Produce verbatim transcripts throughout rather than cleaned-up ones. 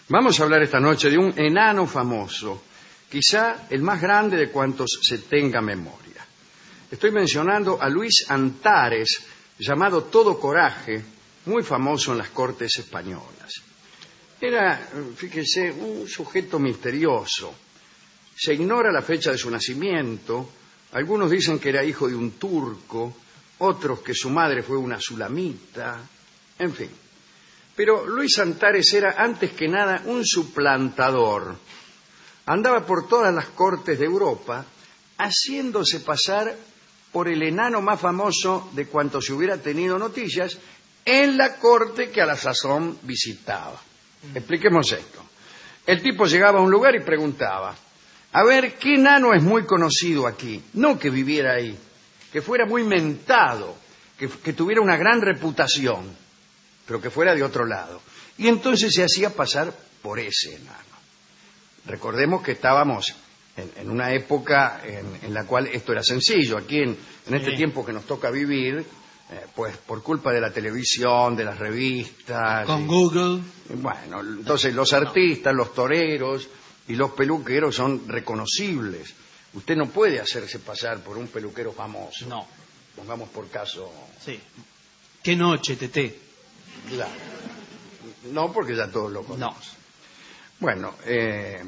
Vamos a hablar esta noche de un enano famoso, quizá el más grande de cuantos se tenga memoria. Estoy mencionando a Luis Antares, llamado Todo Coraje, muy famoso en las cortes españolas. Era, fíjese, un sujeto misterioso. Se ignora la fecha de su nacimiento. Algunos dicen que era hijo de un turco, otros que su madre fue una sulamita, en fin. Pero Luis Antares era, antes que nada, un suplantador. Andaba por todas las cortes de Europa, haciéndose pasar por el enano más famoso de cuanto se hubiera tenido noticias en la corte que a la sazón visitaba. Expliquemos esto. El tipo llegaba a un lugar y preguntaba: a ver, ¿qué enano es muy conocido aquí? No que viviera ahí, que fuera muy mentado, que, que tuviera una gran reputación, pero que fuera de otro lado. Y entonces se hacía pasar por ese enano. Recordemos que estábamos en, en una época en, en la cual esto era sencillo. Aquí en, en este sí. tiempo que nos toca vivir, eh, pues por culpa de la televisión, de las revistas... Con y, Google. Y bueno, entonces los artistas, los toreros y los peluqueros son reconocibles. Usted no puede hacerse pasar por un peluquero famoso. No. Pongamos por caso... Sí. ¿Qué noche, Teté? Claro. No, porque ya todos lo conocen. No. Bueno, eh,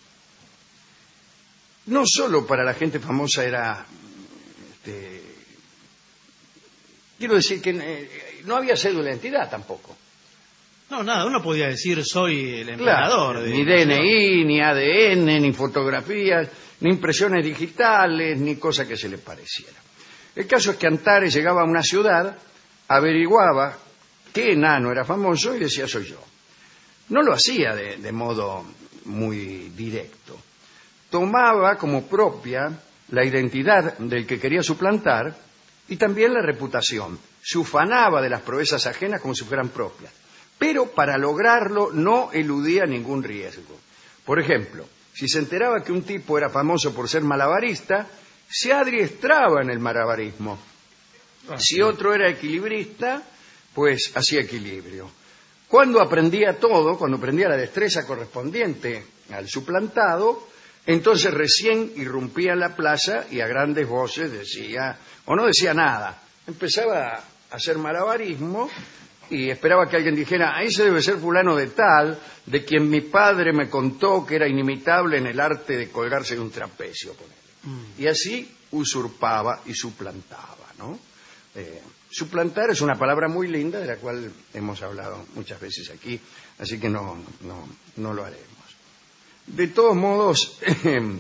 no solo para la gente famosa era... Este, quiero decir que eh, no había cédula de identidad tampoco. No, nada, uno podía decir soy el emperador. Claro, de, ni D N I, ni A D N, ni fotografías, ni impresiones digitales, ni cosa que se le pareciera. El caso es que Antares llegaba a una ciudad, averiguaba qué enano era famoso y decía soy yo. No lo hacía de, de modo muy directo. Tomaba como propia la identidad del que quería suplantar y también la reputación. Se ufanaba de las proezas ajenas como si fueran propias. Pero para lograrlo no eludía ningún riesgo. Por ejemplo, si se enteraba que un tipo era famoso por ser malabarista, se adiestraba en el malabarismo. Ah, si sí. otro era equilibrista, pues hacía equilibrio. Cuando aprendía todo, cuando aprendía la destreza correspondiente al suplantado, entonces recién irrumpía en la plaza y a grandes voces decía, o no decía nada, empezaba a hacer malabarismo y esperaba que alguien dijera, ese debe ser fulano de tal, de quien mi padre me contó que era inimitable en el arte de colgarse de un trapecio. Mm. Y así usurpaba y suplantaba, ¿no? Eh, suplantar es una palabra muy linda de la cual hemos hablado muchas veces aquí, así que no, no, no lo haremos. De todos modos, eh,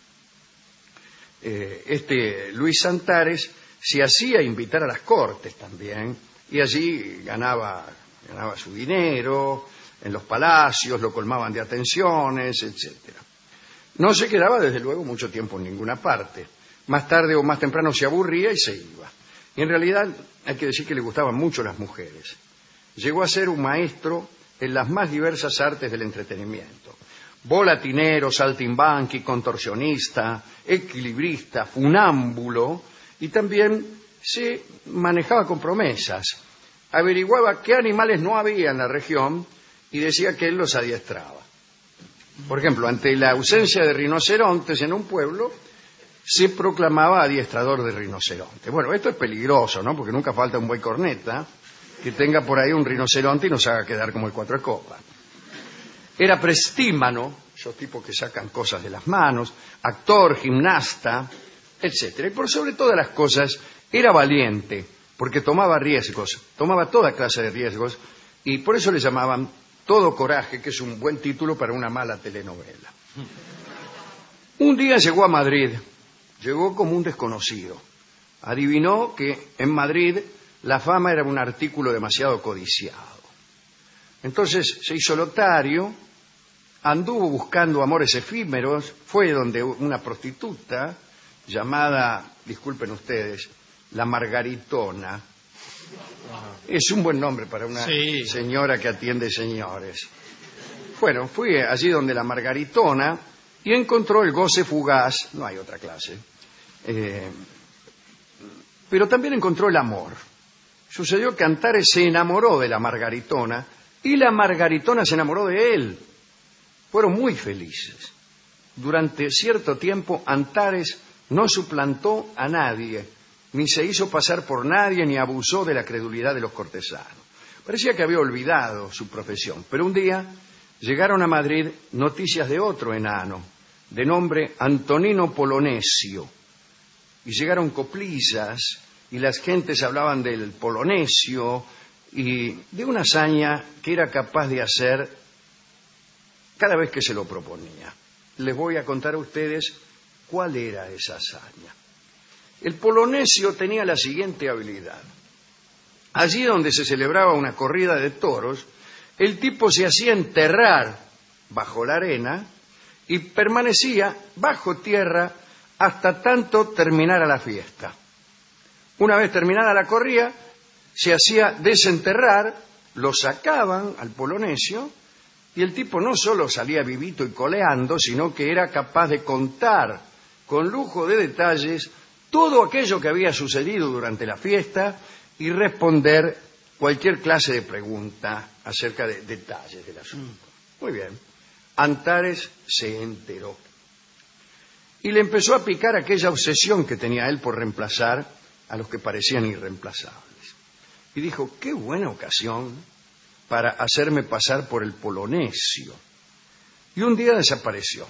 eh, este Luis Antares se hacía invitar a las cortes también, y allí ganaba, ganaba su dinero, en los palacios lo colmaban de atenciones, etcétera. No se quedaba, desde luego, mucho tiempo en ninguna parte. Más tarde o más temprano se aburría y se iba. Y en realidad hay que decir que le gustaban mucho las mujeres. Llegó a ser un maestro en las más diversas artes del entretenimiento. Volatinero, saltimbanqui, contorsionista, equilibrista, funámbulo, y también se manejaba con promesas. Averiguaba qué animales no había en la región y decía que él los adiestraba. Por ejemplo, ante la ausencia de rinocerontes en un pueblo, se proclamaba adiestrador de rinoceronte. Bueno, esto es peligroso, ¿no? Porque nunca falta un buey corneta que tenga por ahí un rinoceronte y nos haga quedar como el cuatro copas. Era prestímano, esos tipos que sacan cosas de las manos, actor, gimnasta, etcétera. Y por sobre todas las cosas, era valiente, porque tomaba riesgos, tomaba toda clase de riesgos, y por eso le llamaban Todo Coraje, que es un buen título para una mala telenovela. Un día llegó a Madrid. Llegó como un desconocido. Adivinó que en Madrid la fama era un artículo demasiado codiciado. Entonces se hizo lotario, anduvo buscando amores efímeros, fue donde una prostituta llamada, disculpen ustedes, la Margaritona. Es un buen nombre para una sí. señora que atiende señores. Bueno, fui allí donde la Margaritona y encontró el goce fugaz, no hay otra clase, eh, pero también encontró el amor. Sucedió que Antares se enamoró de la Margaritona y la Margaritona se enamoró de él. Fueron muy felices. Durante cierto tiempo Antares no suplantó a nadie, ni se hizo pasar por nadie, ni abusó de la credulidad de los cortesanos. Parecía que había olvidado su profesión, pero un día llegaron a Madrid noticias de otro enano, de nombre Antonino Polonesio, y llegaron coplillas, y las gentes hablaban del Polonesio y de una hazaña que era capaz de hacer cada vez que se lo proponía. Les voy a contar a ustedes cuál era esa hazaña. El Polonesio tenía la siguiente habilidad. Allí donde se celebraba una corrida de toros, el tipo se hacía enterrar bajo la arena y permanecía bajo tierra hasta tanto terminara la fiesta. Una vez terminada la corrida, se hacía desenterrar, lo sacaban al Polonesio y el tipo no solo salía vivito y coleando, sino que era capaz de contar con lujo de detalles todo aquello que había sucedido durante la fiesta y responder cualquier clase de pregunta acerca de detalles del asunto. Muy bien. Antares se enteró y le empezó a picar aquella obsesión que tenía él por reemplazar a los que parecían irreemplazables. Y dijo, qué buena ocasión para hacerme pasar por el Polonesio. Y un día desapareció.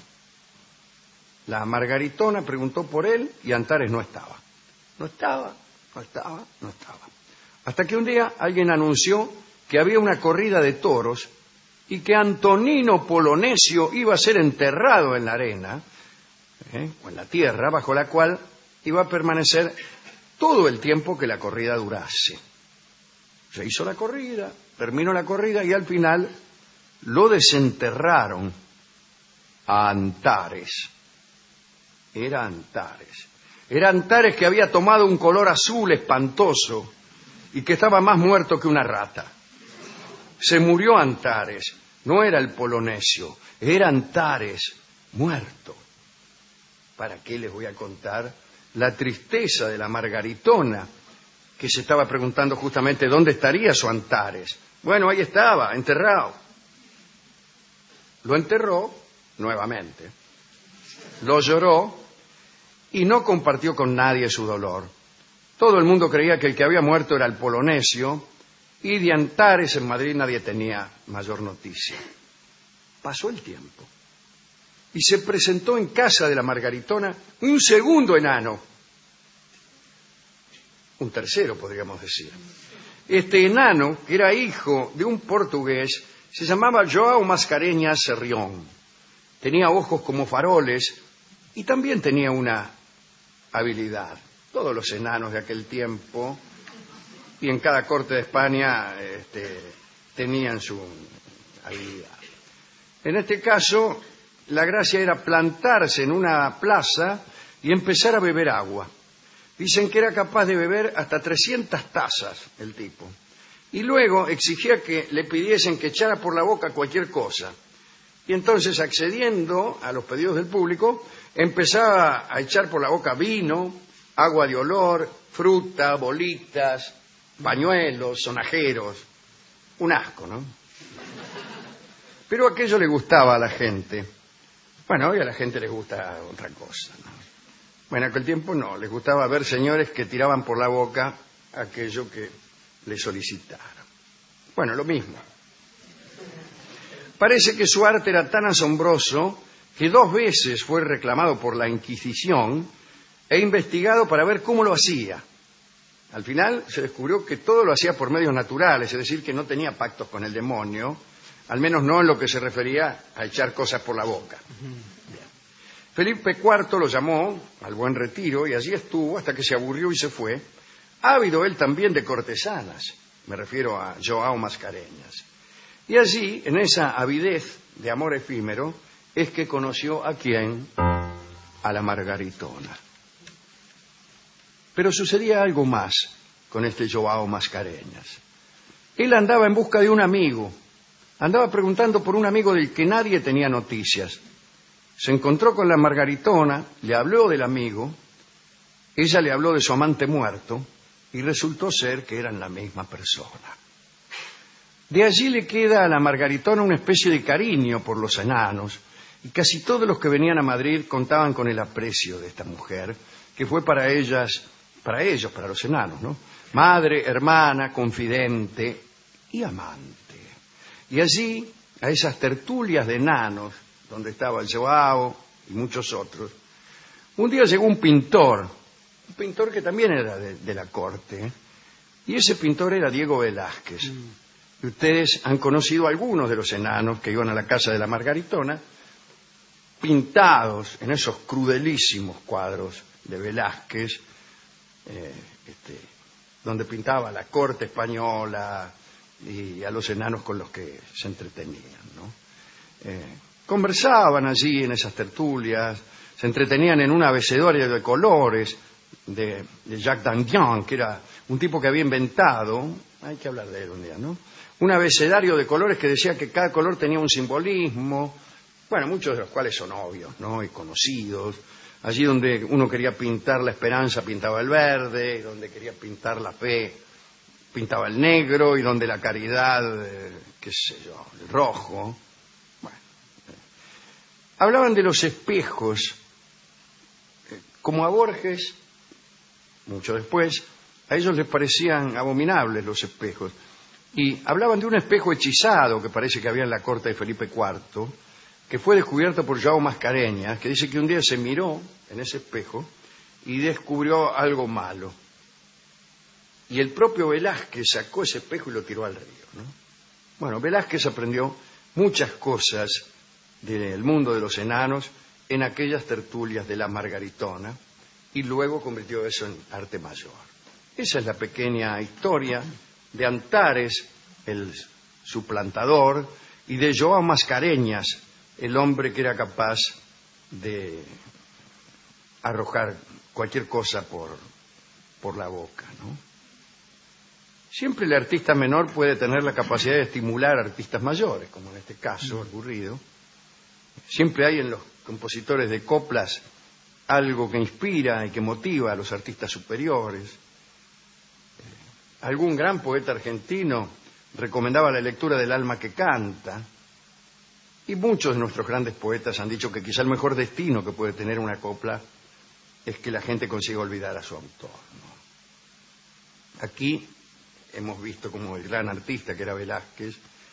La Margaritona preguntó por él y Antares no estaba. No estaba, no estaba, no estaba. Hasta que un día alguien anunció que había una corrida de toros y que Antonino Polonesio iba a ser enterrado en la arena, ¿eh? o en la tierra, bajo la cual iba a permanecer todo el tiempo que la corrida durase. Se hizo la corrida, terminó la corrida y al final lo desenterraron a Antares. Era Antares. Era Antares que había tomado un color azul espantoso y que estaba más muerto que una rata. Se murió Antares. No era el Polonesio, era Antares muerto. ¿Para qué les voy a contar la tristeza de la Margaritona, que se estaba preguntando justamente dónde estaría su Antares? Bueno, ahí estaba, enterrado. Lo enterró nuevamente, lo lloró y no compartió con nadie su dolor. Todo el mundo creía que el que había muerto era el Polonesio y de Antares en Madrid nadie tenía mayor noticia. Pasó el tiempo y se presentó en casa de la Margaritona un segundo enano. Un tercero, podríamos decir. Este enano, que era hijo de un portugués, se llamaba João Mascarenhas Serrión. Tenía ojos como faroles y también tenía una habilidad. Todos los enanos de aquel tiempo y en cada corte de España este, tenían su habilidad. En este caso, la gracia era plantarse en una plaza y empezar a beber agua. Dicen que era capaz de beber hasta trescientas tazas el tipo. Y luego exigía que le pidiesen que echara por la boca cualquier cosa. Y entonces, accediendo a los pedidos del público, empezaba a echar por la boca vino, agua de olor, fruta, bolitas, pañuelos, sonajeros. Un asco, ¿no? Pero aquello le gustaba a la gente. Bueno, hoy a la gente les gusta otra cosa, ¿no? Bueno, en aquel tiempo no, les gustaba ver señores que tiraban por la boca aquello que le solicitaron. Bueno, lo mismo. Parece que su arte era tan asombroso que dos veces fue reclamado por la Inquisición e investigado para ver cómo lo hacía. Al final se descubrió que todo lo hacía por medios naturales, es decir, que no tenía pactos con el demonio, al menos no en lo que se refería a echar cosas por la boca. Felipe cuarto lo llamó al buen retiro y allí estuvo hasta que se aburrió y se fue, ávido él también de cortesanas, me refiero a João Mascarenhas. Y allí, en esa avidez de amor efímero, es que conoció a quién, a la Margaritona. Pero sucedía algo más con este João Mascarenhas. Él andaba en busca de un amigo, andaba preguntando por un amigo del que nadie tenía noticias. Se encontró con la Margaritona, le habló del amigo, ella le habló de su amante muerto y resultó ser que eran la misma persona. De allí le queda a la Margaritona una especie de cariño por los enanos, y casi todos los que venían a Madrid contaban con el aprecio de esta mujer, que fue para ellas, para ellos, para los enanos, ¿no? Madre, hermana, confidente y amante. Y allí, a esas tertulias de enanos, donde estaba el Joao y muchos otros, un día llegó un pintor, un pintor que también era de, de la corte, ¿eh? Y ese pintor era Diego Velázquez. Mm. Y ustedes han conocido a algunos de los enanos que iban a la casa de la Margaritona, pintados en esos crudelísimos cuadros de Velázquez, eh, este, donde pintaba la corte española y a los enanos con los que se entretenían, ¿no? Eh, conversaban allí en esas tertulias, se entretenían en un abecedario de colores de, de Jacques Dandian, que era un tipo que había inventado, hay que hablar de él un día, ¿no? Un abecedario de colores que decía que cada color tenía un simbolismo, bueno, muchos de los cuales son obvios, ¿no? Y conocidos. Allí donde uno quería pintar la esperanza, pintaba el verde, y donde quería pintar la fe, pintaba el negro, y donde la caridad, eh, qué sé yo, el rojo. Bueno, eh. Hablaban de los espejos, eh, como a Borges, mucho después, a ellos les parecían abominables los espejos. Y hablaban de un espejo hechizado que parece que había en la corte de Felipe cuarto, que fue descubierto por Joao Mascareñas, que dice que un día se miró en ese espejo y descubrió algo malo. Y el propio Velázquez sacó ese espejo y lo tiró al río, ¿no? Bueno, Velázquez aprendió muchas cosas del mundo de los enanos en aquellas tertulias de la Margaritona y luego convirtió eso en arte mayor. Esa es la pequeña historia de Antares, el suplantador, y de Joao Mascareñas, el hombre que era capaz de arrojar cualquier cosa por, por la boca, ¿no? Siempre el artista menor puede tener la capacidad de estimular a artistas mayores, como en este caso, el Gurrido. Siempre hay en los compositores de coplas algo que inspira y que motiva a los artistas superiores. Algún gran poeta argentino recomendaba la lectura del alma que canta, y muchos de nuestros grandes poetas han dicho que quizá el mejor destino que puede tener una copla es que la gente consiga olvidar a su autor, ¿no? Aquí hemos visto como el gran artista que era Velázquez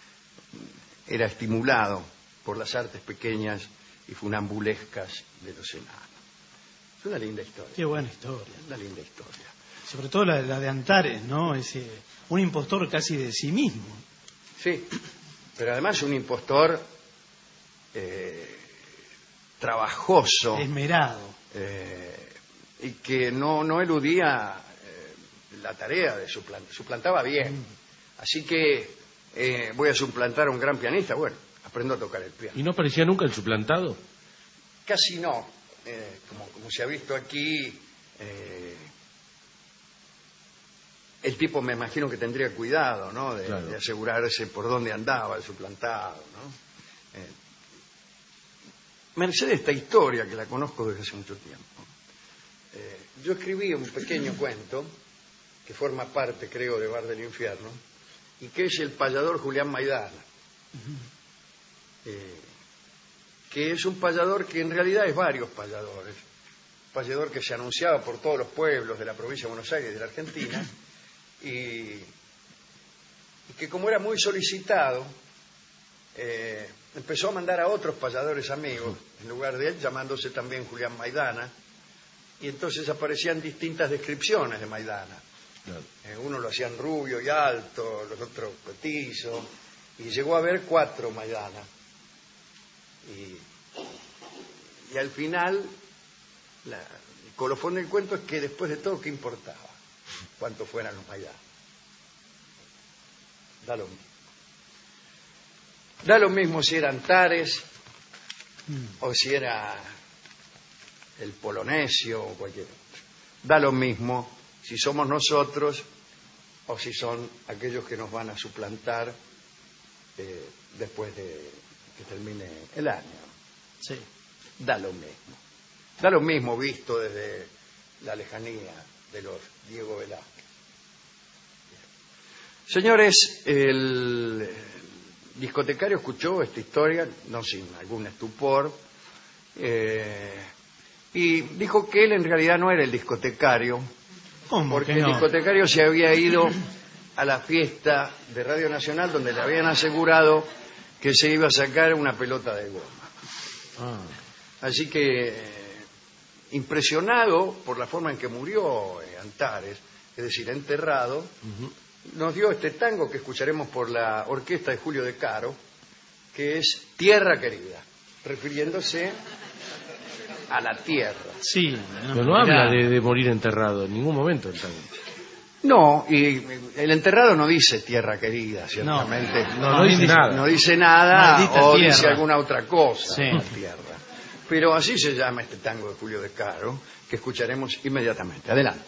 era estimulado por las artes pequeñas y funambulescas de los enanos. Es una linda historia. Qué buena historia. Una linda historia. Sobre todo la, la de Antares, ¿no? Ese, un impostor casi de sí mismo. Sí, pero además un impostor eh, trabajoso. Esmerado. Eh, y que no, no eludía eh, la tarea de suplantar. Suplantaba bien. Mm. Así que eh, voy a suplantar a un gran pianista. Bueno, aprendo a tocar el piano. ¿Y no parecía nunca el suplantado? Casi no. Eh, como, como se ha visto aquí... Eh, el tipo me imagino que tendría cuidado, ¿no? De, claro. de asegurarse por dónde andaba el suplantado, ¿no? Eh, merced esta historia, que la conozco desde hace mucho tiempo, eh, yo escribí un pequeño cuento que forma parte, creo, de Bar del Infierno, y que es el payador Julián Maidana, uh-huh. eh, que es un payador que en realidad es varios payadores, un payador que se anunciaba por todos los pueblos de la provincia de Buenos Aires y de la Argentina, Y, y que como era muy solicitado, eh, empezó a mandar a otros payadores amigos, en lugar de él, llamándose también Julián Maidana, y entonces aparecían distintas descripciones de Maidana. Claro. Eh, uno lo hacían rubio y alto, los otros petizo, y llegó a haber cuatro Maidana. Y, y al final, la, el colofón del cuento es que después de todo, ¿qué importaba? Cuántos fueran los Maidana. Da lo mismo. Da lo mismo si era Antares mm. o si era el Polonesio o cualquier otro. Da lo mismo si somos nosotros o si son aquellos que nos van a suplantar eh, después de que termine el año. Sí. Da lo mismo. Da lo mismo visto desde la lejanía de los Diego Velázquez. Señores, el discotecario escuchó esta historia, no sin algún estupor, eh, y dijo que él en realidad no era el discotecario, ¿Cómo porque que no? el discotecario se había ido a la fiesta de Radio Nacional donde le habían asegurado que se iba a sacar una pelota de goma. Ah. Así que, eh, impresionado por la forma en que murió eh, Antares, es decir, enterrado, Uh-huh. nos dio este tango que escucharemos por la orquesta de Julio De Caro, que es Tierra Querida, refiriéndose a la tierra. Sí, Pero no habla de, de morir enterrado en ningún momento el tango. No, y el enterrado no dice tierra querida, ciertamente. No, no dice nada. No dice nada Maldita o tierra. dice alguna otra cosa, Sí. la tierra. Pero así se llama este tango de Julio De Caro, que escucharemos inmediatamente. Adelante.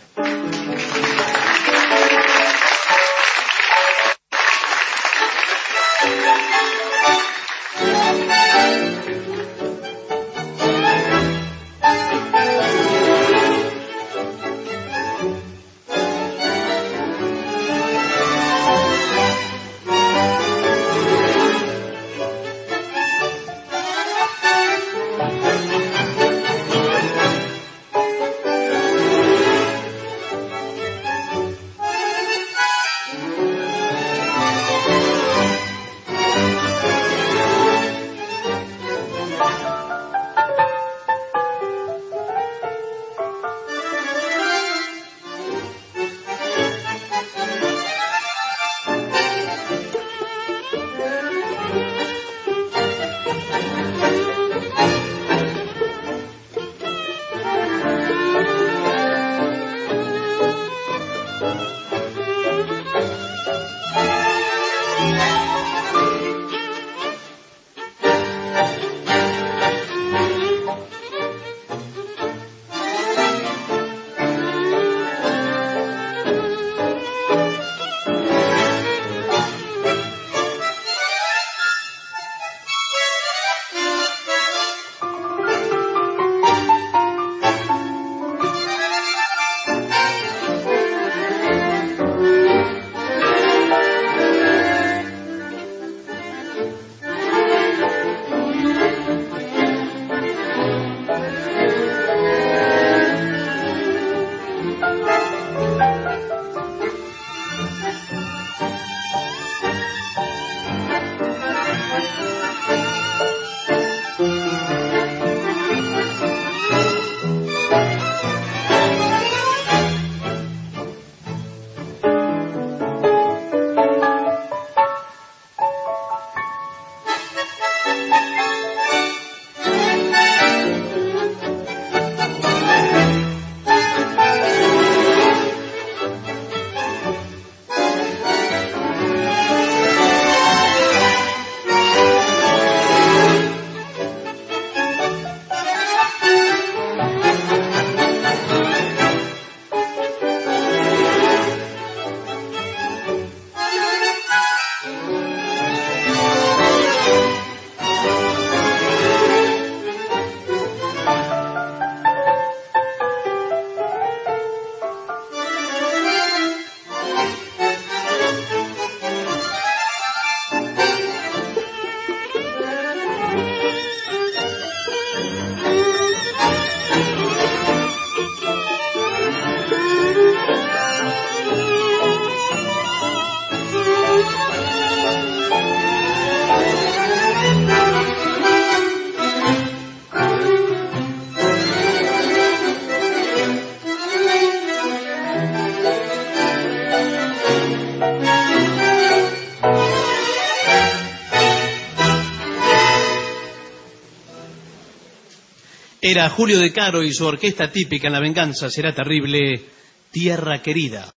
Era Julio De Caro y su orquesta típica en La venganza será terrible, Tierra Querida.